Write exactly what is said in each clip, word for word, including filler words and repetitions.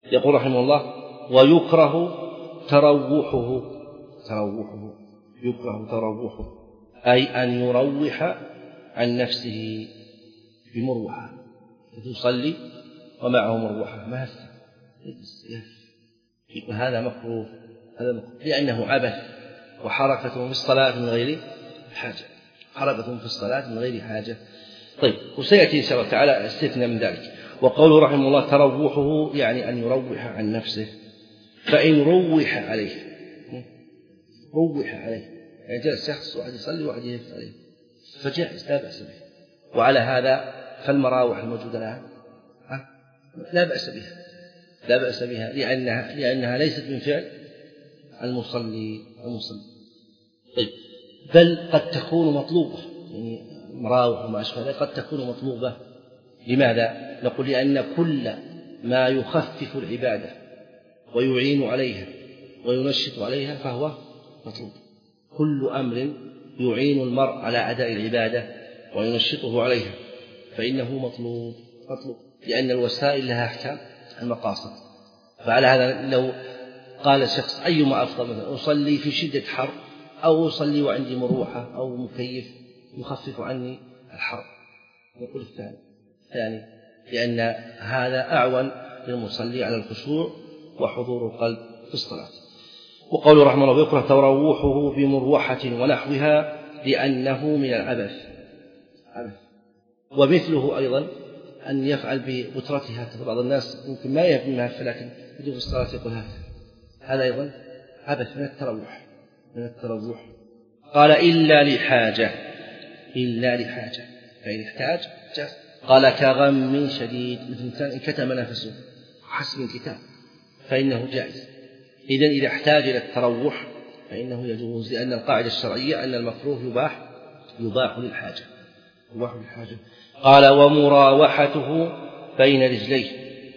يقول رحمه الله: ويكره تروحه تروحه يكره تروحه أي أن يروح عن نفسه بمروحة، يصلي ومعه مروحة ما يقول هذا مكروه، هذا مكروه لأنه عبث وحركة في الصلاة من غير حاجة، حركة في الصلاة من غير حاجة. طيب، وسيأتي إن شاء الله تعالى استثناء من ذلك. وقوله رحمه الله: تروحه يعني أن يروح عن نفسه، فإن روح عليه روح عليه يعني جاء الشخص واحد يصلي واحد يهف عليه فجائز لا بأس به. وعلى هذا فالمراوح الموجودة الآن لا بأس بها لا بأس بها لأنها, لأنها ليست من فعل المصلي المصلي طيب، بل قد تكون مطلوبة، يعني مراوح وما أشبه قد تكون مطلوبة. لماذا؟ نقول لأن كل ما يخفف العبادة ويعين عليها وينشط عليها فهو مطلوب. كل أمر يعين المرء على أداء العبادة وينشطه عليها فإنه مطلوب مطلوب لأن الوسائل لها أحكام المقاصد. فعلى هذا لو قال الشخص أيما أفضل، مثلا أصلي في شدة حر أو أصلي وعندي مروحة أو مكيف يخفف عني الحر، نقول الثاني ثاني لأن هذا أعون للمصلي على الخشوع وحضور القلب في الصلاة. وقوله رحمه الله: يكره تروحه بمروحة ونحوها لأنه من العبث. ومثله أيضا أن يفعل ببترتها، بعض الناس ممكن ما يفهم منها لكن يجب الصلاة يقول هذا هذا أيضا عبث من التروح من التروح قال: إلا لحاجة إلا لحاجة فإن احتاج جاز. قال: كغم شديد، مثل إنسان إن كتم نفسه حسب الكتاب فإنه جائز. إذن إذا احتاج إلى التروح فإنه يجوز، لأن القاعدة الشرعية أن المكروه يباح يباح للحاجة يباح للحاجة. قال: ومراوحته بين رجليه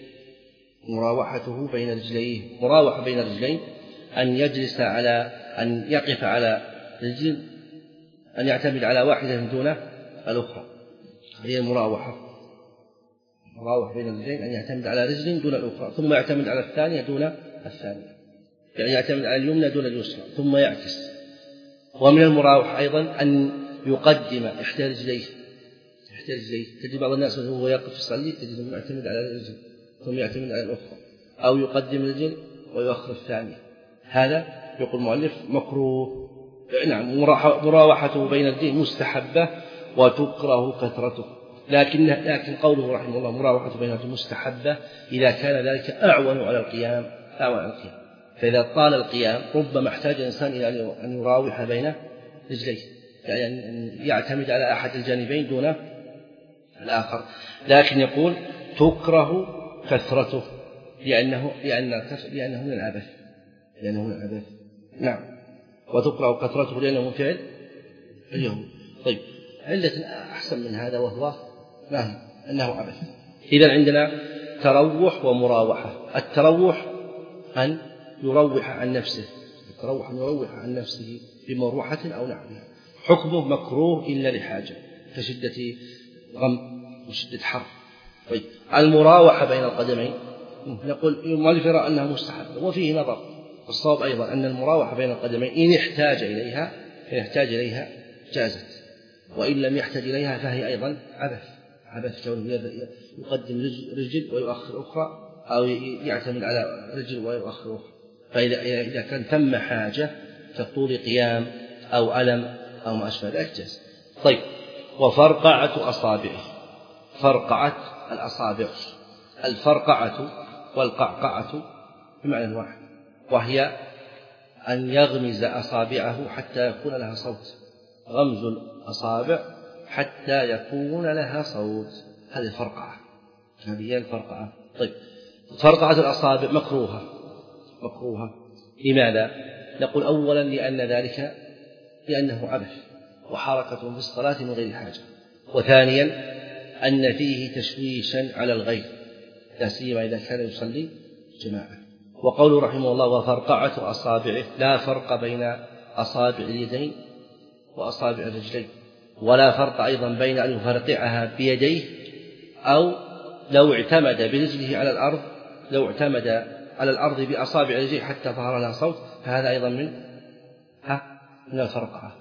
مراوحته بين رجليه مراوحة بين رجلين أن يجلس على أن يقف على رجل، أن يعتمد على واحدة دون الأخرى، هي المراوحة. مراوح بين الرجلين أن يعتمد على رجل دون الأخرى ثم يعتمد على الثانية دون الثانية، يعني يعتمد على اليمنى دون اليسرى ثم يعكس. ومن المراوح أيضا أن يقدم إحدى رجليه إحدى رجليه تجد بعض الناس وهو يقف يصلي تجد يعتمد على رجل ثم يعتمد على الأخرى، أو يقدم رجل ويؤخر الثانية. هذا يقول المؤلف مكروه. نعم، مراوحته بين الرجلين مستحبة وتكره كثرته، لكن لكن قوله رحمه الله مراوحته بين الرجلين مستحبة إذا كان ذلك أعون على القيام أعون على القيام. فإذا طال القيام ربما احتاج الإنسان إلى أن يراوح بين رجليه، يعني أن يعتمد على أحد الجانبين دون الآخر. لكن يقول تكره كثرته لأنه لأن لأنه من العبث لأنه من العبث نعم، وتكره كثرته لأنه من فعل اليهود. طيب، علة أحسن من هذا وهو ما هي؟ أنه عبث. إذن عندنا تروح ومراوحة. التروح أن يروح عن نفسه التروح أن يروح عن نفسه بمروحة أو نحوها، حكمه مكروه إلا لحاجة كشدة غم وشدة حر. طيب، المراوحة بين القدمين نقول المؤلف يرى أنها مستحبة وفيه نظر، والصواب أيضا أن المراوحة بين القدمين إن احتاج إليها إن احتاج إليها جازت، وإن لم يحتاج إليها فهي أيضا عبث عبث كونه يقدم رجل ويؤخر أخرى أو يعتمد على رجل ويؤخر أخرى. فإذا إذا كان ثم حاجة كطول قيام أو ألم أو ما أشبه ذلك جاز. طيب، وفرقعة أصابعه فرقعة الأصابع. الفرقعة والقعقعة بمعنى واحد، وهي أن يغمز أصابعه حتى يكون لها صوت. غمز الأصابع حتى يكون لها صوت، هذه الفرقعة هذه هي الفرقعة. طيب، فرقعة الأصابع مكروهة مكروهة لماذا؟ نقول أولا لأن ذلك لأنه عبث وحركة في الصلاة من غير حاجة، وثانيا أن فيه تشويشا على الغير لا سيما إذا كان يصلي جماعة. وقوله رحمه الله وفرقعة أصابعه لا فرق بين أصابع اليدين وأصابع الرجلين، ولا فرق أيضا بين أن يفرقعها بيديه أو لو اعتمد برجله على الأرض لو اعتمد على الأرض بأصابع رجليه حتى ظهر لها صوت فهذا أيضا من ها من الفرقعة.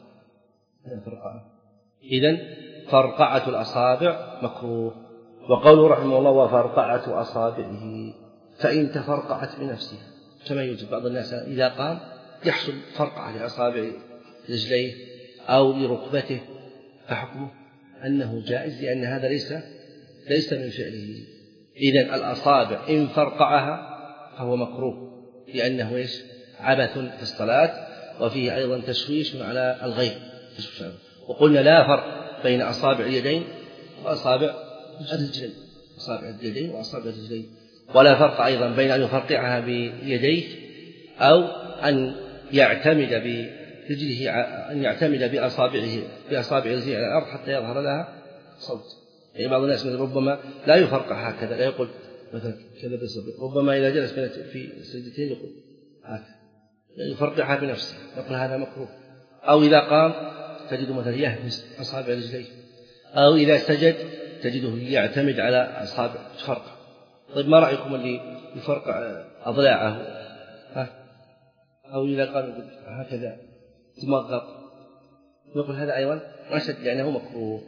إذن فرقعة الأصابع مكروه. وقوله رحمه الله وفرقعة أصابعه فإن تفرقعت بنفسها، كما يوجد بعض الناس إذا قام يحصل فرقعة لأصابع رجليه أو لركبته، فحكمه أنه جائز لأن هذا ليس ليس من فعله. إذن الأصابع إن فرقعها فهو مكروه لأنه إيش عبث في الصلاة وفيه أيضا تشويش على الغير. وقلنا لا فرق بين أصابع اليدين وأصابع الرجلين أصابع اليدين وأصابع الرجلين، ولا فرق أيضا بين أن يفرقعها بيديه أو أن يعتمد برجله أن يعتمد بأصابعه بأصابع رجله على الأرض حتى يظهر لها صوت. يعني بعض الناس ربما لا يفرقع هكذا، لا يقول مثلا كذا بصبع، ربما إذا جلس في سجدتين يقول هكذا يفرقعها بنفسه، يقول هذا مكروه. أو إذا قام تجد مثلا يهمس أصابع رجليه، أو إذا سجد تجده يعتمد على أصابع فرقع. طيب ما رأيكم اللي يفرقع أضلاعه ها؟ أو إذا قام هكذا تمغط، يقول هذا أيضا أشد لأنه مكروه.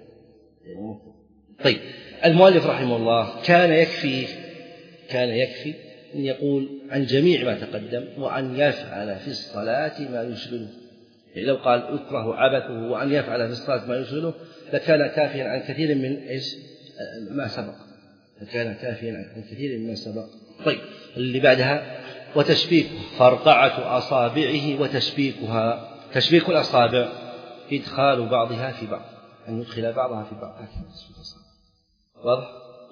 طيب المؤلف رحمه الله كان يكفي كان يكفي أن يقول عن جميع ما تقدم وأن يفعل في الصلاة ما يشغله. يعني لو قال اكره عبثه وأن يفعل في الصلاة ما يشغله لكان كافيا عن كثير من إيش ما سبق لكان كافيا عن كثير مما سبق. طيب اللي بعدها وتشبيك فرقعة أصابعه وتشبيكها. تشبيك الأصابع إدخال بعضها في بعض، أن يدخل بعضها في بعض، واضح.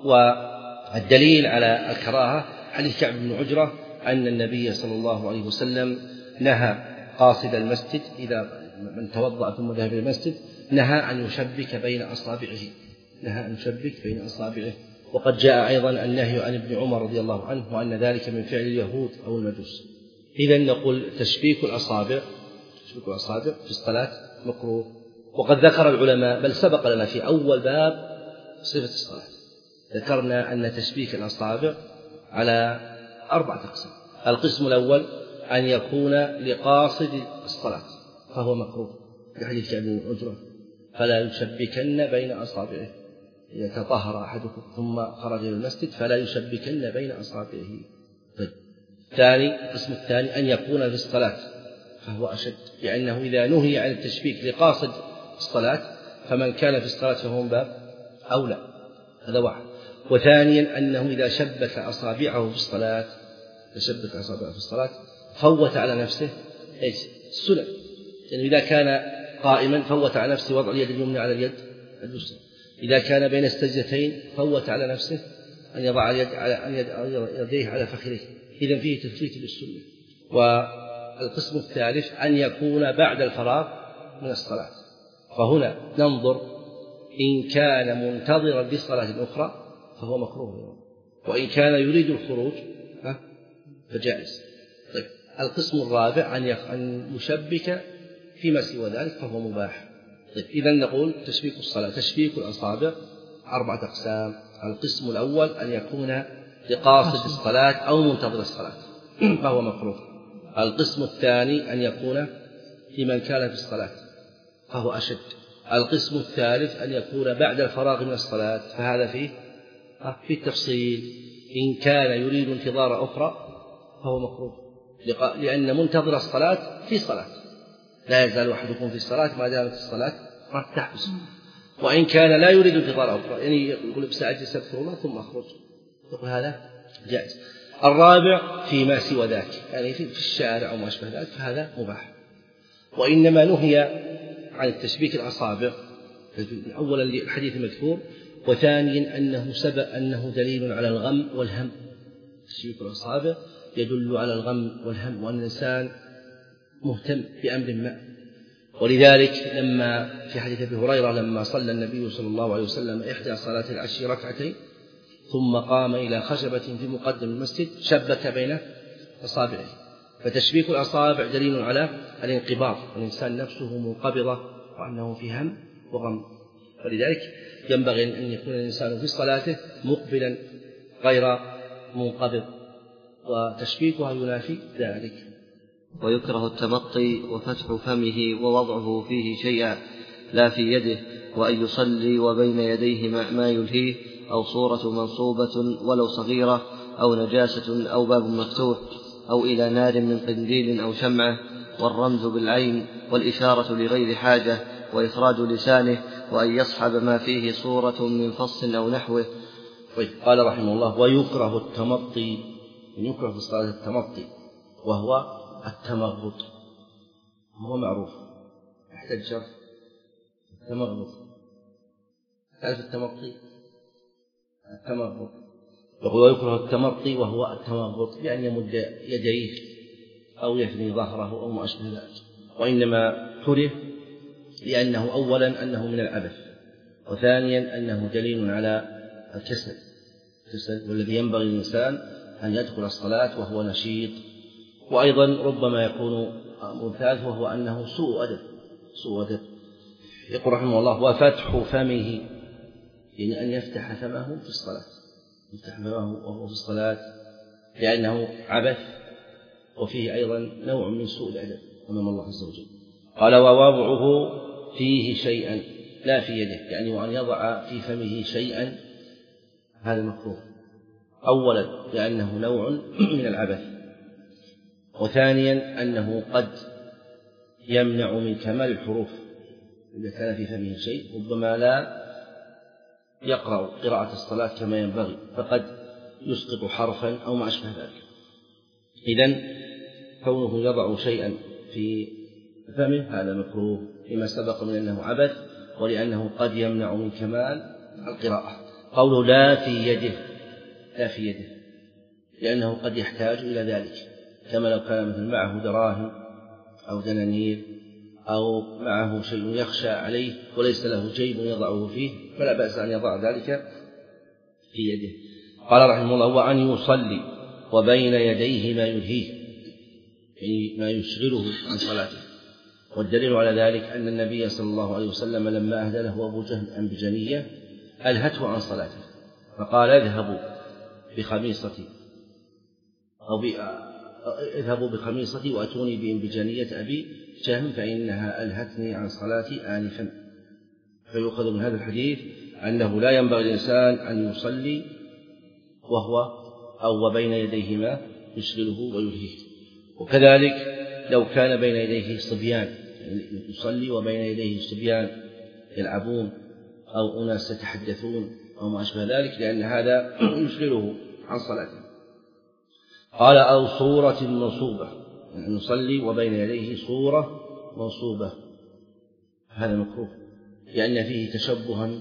والدليل على الكراهة حديث كعب بن عجرة أن النبي صلى الله عليه وسلم نهى قاصد المسجد إذا من توضأ ثم ذهب إلى المسجد نهى أن يشبك بين أصابعه نهى أن يشبك بين أصابعه. وقد جاء أيضا النهي عن ابن عمر رضي الله عنه وأن ذلك من فعل اليهود أو المجوس. إذن نقول تشبيك الأصابع تشبيك الأصابع في الصلاة مكروه. وقد ذكر العلماء بل سبق لنا في أول باب صفة الصلاة ذكرنا أن تشبيك الأصابع على أربعة أقسام. القسم الأول أن يكون لقاصد الصلاة فهو مكروه بحديث كعب بن عجرة فلا يشبكن بين أصابعه. إذا تطهر أحدكم ثم خرج إلى المسجد فلا يشبكن بين أصابعه. طيب. ثاني القسم الثاني أن يكون في الصلاة فهو أشد، لأنه إذا نهي عن التشبيك لقاصد الصلاة فمن كان في الصلاة فهو من باب أولى. هذا واحد. وثانيا أنه إذا شبك أصابعه في الصلاة تشبك أصابعه في الصلاة فوت على نفسه إيش السنن. يعني إذا كان قائما فوت على نفسه وضع اليد اليمنى على اليد اليسرى. إذا كان بين السجدتين فوت على نفسه أن يضع اليد على أن يديه على فخذيه. إذا فيه تفويت للسنة. والقسم الثالث أن يكون بعد الفراغ من الصلاة، فهنا ننظر إن كان منتظرا للصلاة الأخرى فهو مكروه، وإن كان يريد الخروج فجائز. طيب. القسم الرابع أن يشبك فيما سوى ذلك فهو مباح. طيب. إذن نقول تشبيك الصلاة تشبيك الأصابع أربعة أقسام. القسم الأول أن يكون لقاصد الصلاة أو منتظر الصلاة فهو مكروه. القسم الثاني أن يكون في من كان في الصلاة فهو أشد. القسم الثالث أن يكون بعد الفراغ من الصلاة فهذا فيه في التفصيل. إن كان يريد انتظار أخرى فهو مكروه لأن منتظر الصلاة في صلاة، لا يزال أحدكم في الصلاة ما دامت الصلاة ما تحبس. وإن كان لا يريد انتظار أخرى يعني يقول بساعة استغفر الله ثم أخرج يقول هذا جائز. الرابع فيما سوى ذلك يعني في الشارع أو ما أشبه ذلك فهذا مباح. وإنما نهي عن التشبيك الأصابع أولا للحديث المذكور، وثانيا أنه سبب أنه دليل على الغم والهم. تشبيك الأصابع يدل على الغم والهم وأن الإنسان مهتم بأمر ما. ولذلك لما في حديث أبي هريرة لما صلى النبي صلى الله عليه وسلم إحدى صلاة العشي ركعتين ثم قام إلى خشبة في مقدم المسجد شبك بين أصابعه. فتشبيك الأصابع دليل على الانقباض، والإنسان نفسه منقبضة وأنه في هم وغم. ولذلك ينبغي أن يكون الإنسان في صلاته مقبلا غير منقبض. وتشبيكها ينافي ذلك. ويكره التمطي وفتح فمه ووضعه فيه شيئا لا في يده، وأن يصلي وبين يديه ما يلهيه، أو صورة منصوبة ولو صغيرة، أو نجاسة، أو باب مفتوح، أو إلى نار من قنديل أو شمعة، والرمز بالعين، والإشارة لغير حاجة، وإخراج لسانه، وأن يصحب ما فيه صورة من فص أو نحوه. قال رحمه الله: ويكره التمطي، يكره في الصلاة التمطي، وهو التمغط، هو معروف يحتاج شرح. التمغط، تعرف التمطي؟ التمغط يقول: ويكره التمطي وهو التمغط، بأن يمد يديه أو يثني ظهره أو ما أشبه ذلك. وإنما كره لأنه أولا أنه من العبث، وثانيا أنه دليل على الكسل، والذي ينبغي للإنسان أن يدخل الصلاة وهو نشيط. وأيضا ربما يكون أمر ثالث، وهو أنه سوء أدب، سوء أدب. يقول رحمه الله: وفتح فمه، يعني أن يفتح فمه في الصلاة، يفتح فمه وهو في الصلاة، لأنه عبث، وفيه أيضا نوع من سوء الأدب أمام الله عز وجل. قال: ووضعه فيه شيئا لا في يده، يعني وأن يضع في فمه شيئا، هذا مكروه، أولا لأنه نوع من العبث، وثانيا أنه قد يمنع من كمال الحروف. إذا كان في فمه شيء ربما لا يقرأ قراءة الصلاة كما ينبغي، فقد يسقط حرفا أو ما أشبه ذلك. إذن كونه يضع شيئا في فمه هذا مكروه، لما سبق من أنه عبث، ولأنه قد يمنع من كمال القراءة. قوله لا في يده، لا في يده لأنه قد يحتاج إلى ذلك، كما لو كان مثل معه دراهم أو دنانير، أو معه شيء يخشى عليه وليس له جيب يضعه فيه، فلا بأس أن يضع ذلك في يده. قال رحمه الله: وأن يصلي وبين يديه ما يلهيه، يعني ما يشغله عن صلاته. والدليل على ذلك أن النبي صلى الله عليه وسلم لما أهدى له أبو جهل أنبجانية ألهته عن صلاته، فقال: اذهبوا بخميصتي أو اذهبوا بخميصتي وأتوني بإنبجانية أبي جهم فإنها ألهتني عن صلاتي آنفا. فيؤخذ من هذا الحديث أنه لا ينبغي الإنسان أن يصلي وهو أو وبين يديه ما يشغله ويلهيه. وكذلك لو كان بين يديه صبيان، يعني يصلي وبين يديه صبيان يلعبون أو أناس يتحدثون أو ما أشبه ذلك، لأن هذا يشغله عن صلاته. قال: أو صورة منصوبة، يعني نصلي وبين يديه صورة منصوبة، هذا مكروه، لأن فيه تشبها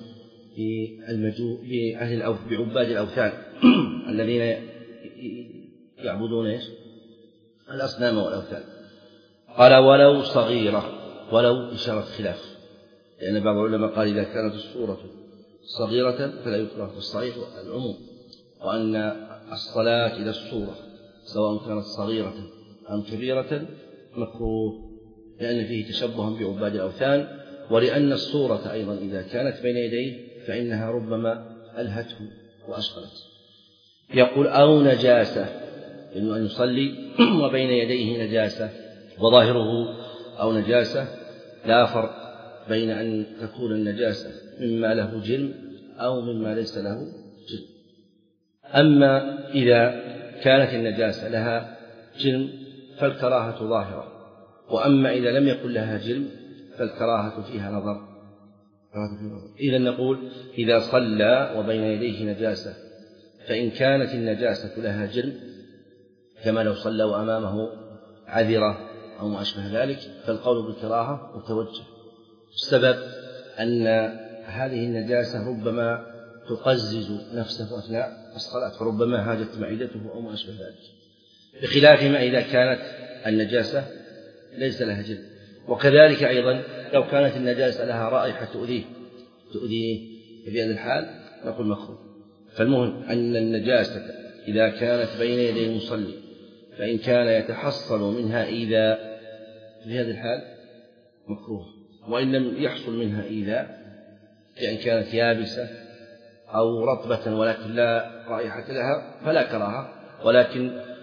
بأهل الأوث بعباد الأوثان الذين يعبدون إيش؟ الأصنام والأوثان. قال: ولو صغيرة، ولو إشارة خلاف، لأن بعض العلماء قال إذا كانت الصورة صغيرة فلا يكره، في الصحيح العموم، وأن الصلاة إلى الصورة سواء كانت صغيرة أم كبيرة مكروه، لأن فيه تشبها بعباد الأوثان، ولأن الصورة أيضا إذا كانت بين يديه فإنها ربما ألهته وأشغلت. يقول: أو نجاسة، لأنه أن يصلي وبين يديه نجاسة، وظاهره أو نجاسة، لا فرق بين أن تكون النجاسة مما له جرم أو مما ليس له جرم. أما إذا كانت النجاسة لها جرم فالكراهة ظاهرة، وأما إذا لم يكن لها جرم فالكراهة فيها نظر. إذا نقول: إذا صلى وبين يديه نجاسة، فإن كانت النجاسة لها جرم كما لو صلى وأمامه عذرة أو ما أشبه ذلك، فالقول بالكراهة متوجه. السبب أن هذه النجاسة ربما تقزز نفسه أثناء الصلاة، فربما هاجت معدته أو ما أشبه ذلك، بخلاف ما إذا كانت النجاسة ليس لها جلد. وكذلك أيضا لو كانت النجاسة لها رائحة تؤذيه تؤذيه في هذه الحال نقول مكروه. فالمهم أن النجاسة إذا كانت بين يدي المصلي فإن كان يتحصل منها إيذاء في هذه الحال مكروه، وإن لم يحصل منها إيذاء يعني كانت يابسة أو رطبة ولكن لا رائحة لها فلا كراهة، ولكن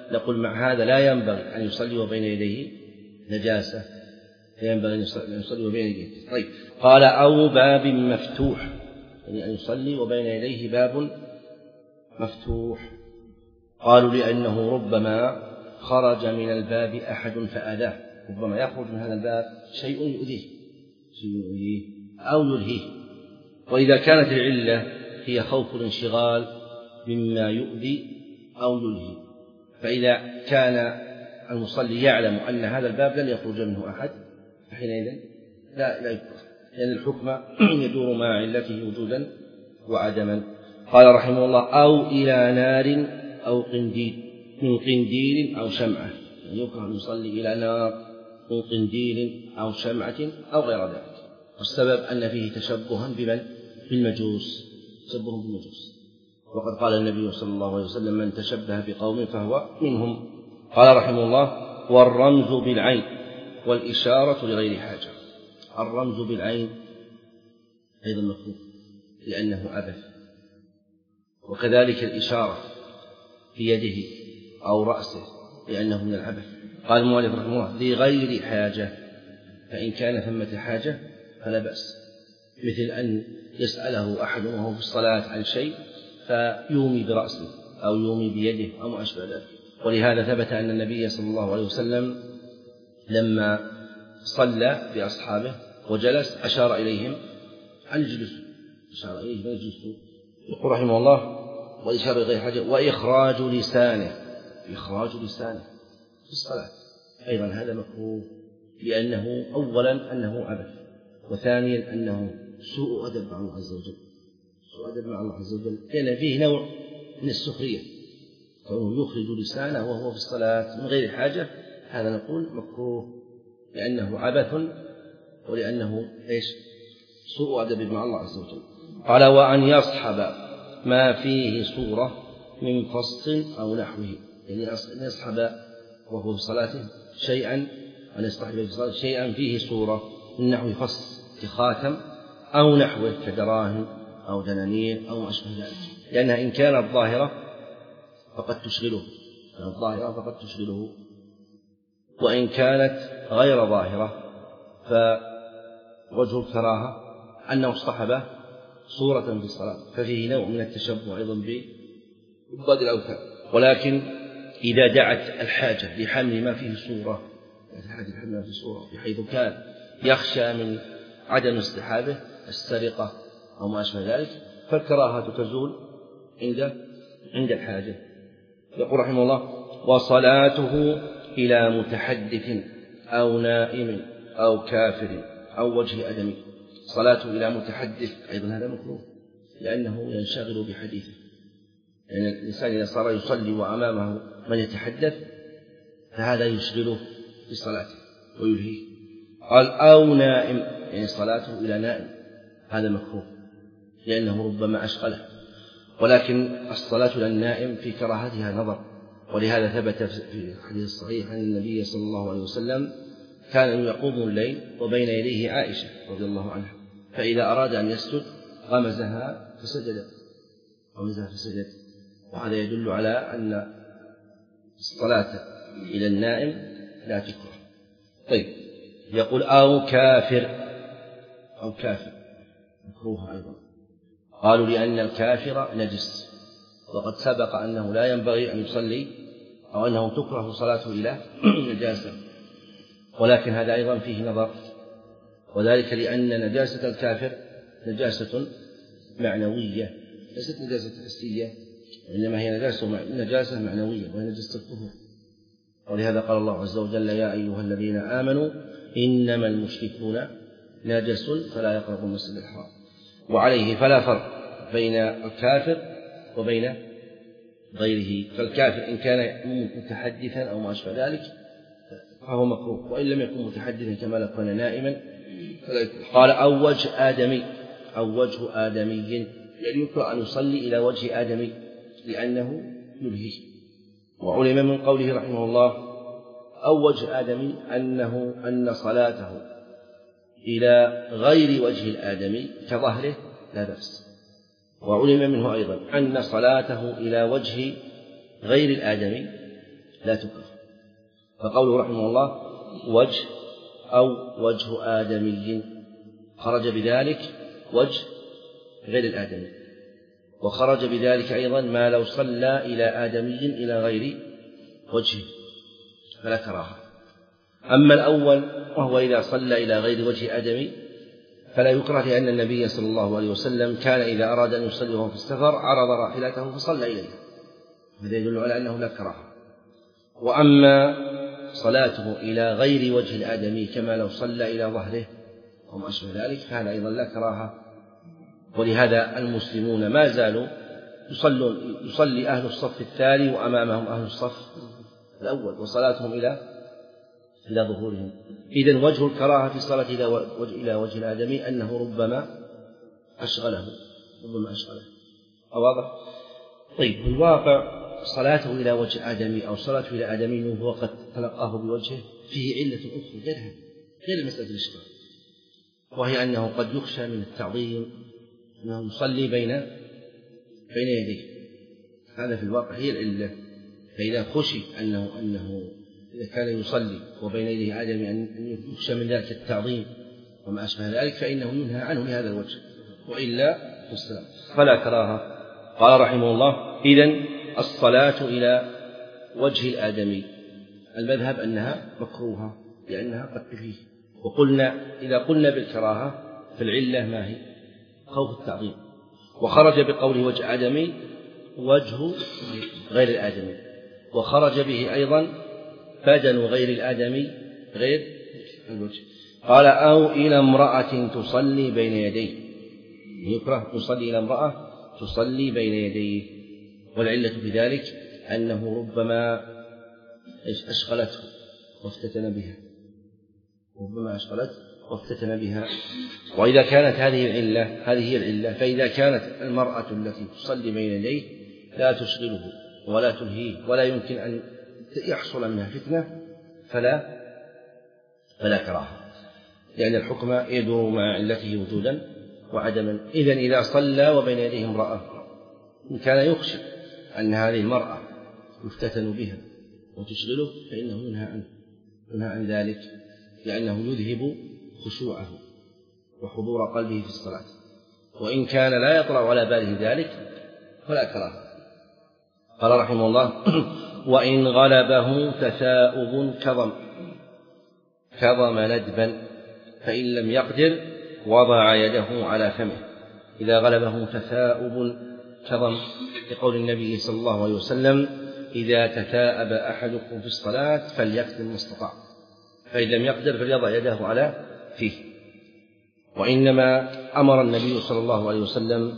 نقول مع هذا لا ينبغي أن يصلي وبين يديه نجاسة، لا ينبغي أن يصلي وبين يديه. طيب قال أو باب مفتوح، يعني أن يصلي وبين يديه باب مفتوح. قالوا لأنه ربما خرج من الباب أحد فآذاه، ربما يخرج من هذا الباب شيء يؤذيه شيء يؤذيه أو يلهيه، وإذا كانت العلة هي خوف الانشغال مما يؤذي أو يلهي، فإذا كان المصلي يعلم أن هذا الباب لن يخرج منه أحد فحينئذ لا لا يكره، لأن الحكم يدور مع علته وجودا وعدما. قال رحمه الله أو إلى نار أو قنديل، من قنديل أو شمعة، يعني يكره أن يصلي إلى نار من قنديل أو شمعة أو غير ذلك. والسبب أن فيه تشبها بمن؟ بالمجوس، تشبه بالمجوس، وقد قال النبي صلى الله عليه وسلم من تشبه بقوم فهو منهم. قال رحمه الله والرمز بالعين والإشارة لغير حاجة. الرمز بالعين أيضا مكروه لأنه عبث، وكذلك الإشارة بيده أو رأسه لأنه من العبث. قال المؤلف رحمه الله لغير حاجة، فإن كان ثمة حاجة فلا بأس، مثل أن يسأله أحد وهو في الصلاة عن شيء فيومي برأسه أو يومي بيده أو ما أشبه ذلك. ولهذا ثبت أن النبي صلى الله عليه وسلم لما صلى بأصحابه وجلس أشار إليهم أن يجلسوا، أشار إليهم أن يجلسوا. يقول رحمه الله وإشارة غير حاجة وإخراج لسانه، إخراج لسانه في الصلاة أيضا هذا مكروه، لأنه أولا أنه عبث، وثانيا أنه سوء أدب مع الله عز وجل، سوء أدب مع الله عز وجل، لأن فيه نوع من السخرية، فهو يخرج لسانه وهو في الصلاة من غير حاجة، هذا نقول مكروه لأنه عبث ولأنه إيش؟ سوء أدب مع الله عز وجل. قال وأن يصحب ما فيه صورة من فص أو نحوه، يعني أن يصحب وهو في صلاته شيئا، أن يصطحب في صلاته شيئا فيه صورة من نحو فص كخاتم أو نحوه كدراهم أو دنانير أو ما أشبه ذلك، لأنها إن كانت ظاهرة فقد تشغله، كانت ظاهرة فقد تشغله، وإن كانت غير ظاهرة فوجه الكراهة أنه اصطحب صورة في الصلاة، ففيه نوع من التشبه أيضا بعباد الأوثان. ولكن إذا دعت الحاجة لحمل ما فيه صورة، الحاجة لحمل ما فيه صورة بحيث كان يخشى من عدم اصطحابه السرقة أو ما أشبه ذلك، فالكراهة تزول عند عند الحاجة. يقول رحمه الله وصلاته إلى متحدث أو نائم أو كافر أو وجه أدمي. صلاته إلى متحدث أيضا هذا مكروه، لأنه ينشغل بحديثه، لأن يعني الإنسان إذا صار يصلي وأمامه من يتحدث فهذا يشغله في صلاته ويلهيه. قال أو نائم، يعني صلاته إلى نائم هذا مكروه لأنه ربما أشغله، ولكن الصلاة إلى النائم في كراهتها نظر، ولهذا ثبت في الحديث الصحيح أن النبي صلى الله عليه وسلم كان يقوم الليل وبين يديه عائشة رضي الله عنها، فإذا أراد أن يسجد غمزها فسجد غمزها فسجد، وهذا يدل على أن الصلاة إلى النائم لا تكره. طيب يقول أو كافر، أو كافر مكروه أيضا. قالوا لأن الكافر نجس، وقد سبق أنه لا ينبغي أن يصلي أو أنه تكره صلاته إلى نجاسة، ولكن هذا أيضا فيه نظر، وذلك لأن نجاسة الكافر نجاسة معنوية ليست نجاسة حسية، إنما هي نجاسة نجاسة معنوية وهي نجاسة الكفر. ولهذا قال الله عز وجل يا أيها الذين آمنوا إنما المشركون نجس فلا يقربوا المسجد الحرام. وعليه فلا فرق بين الكافر وبين غيره، فالكافر إن كان متحدثا أو ما أشبه ذلك فهو مكروه، وإن لم يكن متحدثا كما لو كان نائما فلا يكره. قال أو وجه آدمي، أو وجه آدمي، يعني يكره أن يصلي إلى وجه آدمي لأنه يلهيه. وعلم من قوله رحمه الله أو وجه آدمي أنه أن صلاته إلى غير وجه الآدمي كظهره لا بأس. وعلم منه أيضا أن صلاته إلى وجه غير الآدمي لا تكره. فقوله رحمه الله وجه أو وجه آدمي خرج بذلك وجه غير الآدمي، وخرج بذلك أيضا ما لو صلى إلى آدمي إلى غير وجهه فلا كراهة. أما الأول وهو إذا صلى إلى غير وجه آدمي فلا يكره، لأن النبي صلى الله عليه وسلم كان إذا أراد أن يصلي وهو في السفر عرض راحلته فصلى إليه، هذا يدل على أنه لا كراهة. وأما صلاته إلى غير وجه الآدمي كما لو صلى إلى ظهره وما أشبه ذلك فهذا أيضا لا كراهة. ولهذا المسلمون ما زالوا يصلون يصلي أهل الصف الثاني وأمامهم أهل الصف الأول وصلاتهم إلى إلى ظهورهم. إذن وجه الكراهة في الصلاة إلى وجه الآدمي أنه ربما أشغله ربما أشغله واضح؟ طيب في الواقع صلاته إلى وجه آدمي أو صلاته إلى آدمي وهو قد تلقاه بوجهه فيه علة أخرى غيرها غير مسألة الإشغال، وهي أنه قد يخشى من التعظيم أنه يصلي بين بين يديه، هذا في الواقع هي العلة. فإذا خشي أنه أنه إذا كان يصلي وبين يديه آدمي أن يخشى من ذلك التعظيم وما أشبه ذلك فإنه ينهى عنه لهذا الوجه، وإلا فالسلام فلا كراهة. قال رحمه الله إذن الصلاة إلى وجه الآدمي المذهب أنها مكروهة لأنها قد تلهيه. وقلنا إذا قلنا بالكراهة فالعلة ما هي؟ خوف التعظيم. وخرج بقوله وجه آدمي وجه غير الآدمي، وخرج به أيضا بدن غير الآدمي غير الوجه. قال أو إلى امرأة تصلي بين يديه، يكره تصلي إلى امرأة تصلي بين يديه. والعلة في ذلك أنه ربما أشغلته وافتتن بها ربما أشغلته وافتتن بها. وإذا كانت هذه العلة هذه هي العلة فإذا كانت المرأة التي تصلي بين يديه لا تشغله ولا تلهيه ولا يمكن أن يحصل منها فتنة فلا فلا كراهة، لأن الحكم يدور مع علته وجودا وعدما. إذن إذا صلى وبين يديه امرأة إن كان يخشى أن هذه المرأة يفتتن بها وتشغله فإنه ينهى عنه ينهى عن ذلك، لأنه يذهب خشوعه وحضور قلبه في الصلاة. وإن كان لا يطرأ على باله ذلك فلا كراهة. قال رحمه الله وإن غلبه تثاؤب كظم كظم ندبا فإن لم يقدر وضع يده على فمه. إذا غلبه تثاؤب كظم لقول النبي صلى الله عليه وسلم إذا تثاءب أحدكم في الصلاة فليكتم ما استطاع، فإن لم يقدر فليضع يده على فيه. وإنما أمر النبي صلى الله عليه وسلم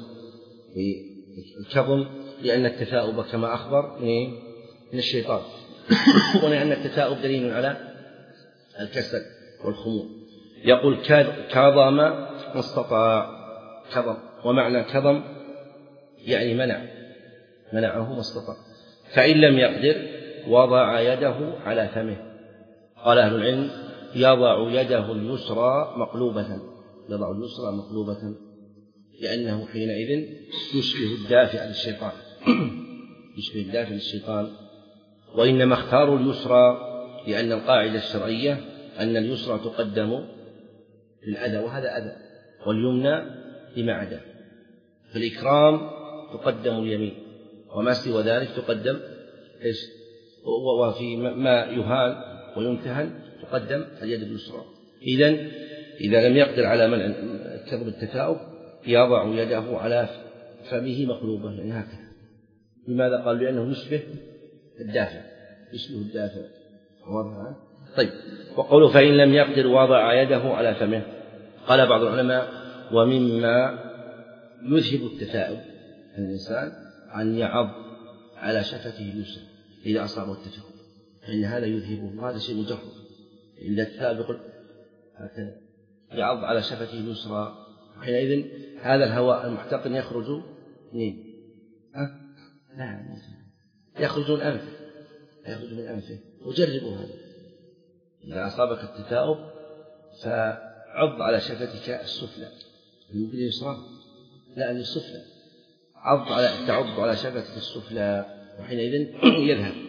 بالكظم لأن التثاؤب كما أخبر من الشيطان، ولأن التثاؤب دليل على الكسل والخمول. يقول كظم ما استطاع كظم، ومعنى كظم يعني منع منعه ما استطاع. فإن لم يقدر وضع يده على فمه. قال أهل العلم يضع يده اليسرى مقلوبة يضع اليسرى مقلوبة لأنه حينئذ يشبه الدافع للشيطان يشبه الدافع للشيطان. وإنما اختاروا اليسرى لأن القاعدة الشرعية أن اليسرى تقدم للأذى وهذا أذى، واليمنى لما عدا. في الإكرام تقدم اليمين وما سوى ذلك تقدم إيش؟ وفي ما يهان ويمتهن تقدم اليد اليسرى. إذن إذا لم يقدر على منع كظم التثاؤب يضع يده على فمه مقلوبة، يعني هكذا. لماذا؟ قال لأنه يشبه الدافع يشبه الدافع واضح. طيب وقوله فإن لم يقدر وضع يده على فمه. قال بعض العلماء ومما يذهب التثاؤب أن الإنسان أن يعض على شفته اليسرى إذا أصابه التثاؤب، فإن هذا يذهبه، وهذا شيء مجرد. إذا التثاؤب يقول هكذا يعض على شفته اليسرى حينئذ هذا الهواء المحتقن يخرج منين؟ أه؟ لا يخرج من أنفه يخرج من أنفه. وجربوا هذا، إذا أصابك التثاؤب فعض على شفتك السفلى يمكن اليسرى لا السفلى، عض على تعض على شفتك السفلى وحينئذ يذهب.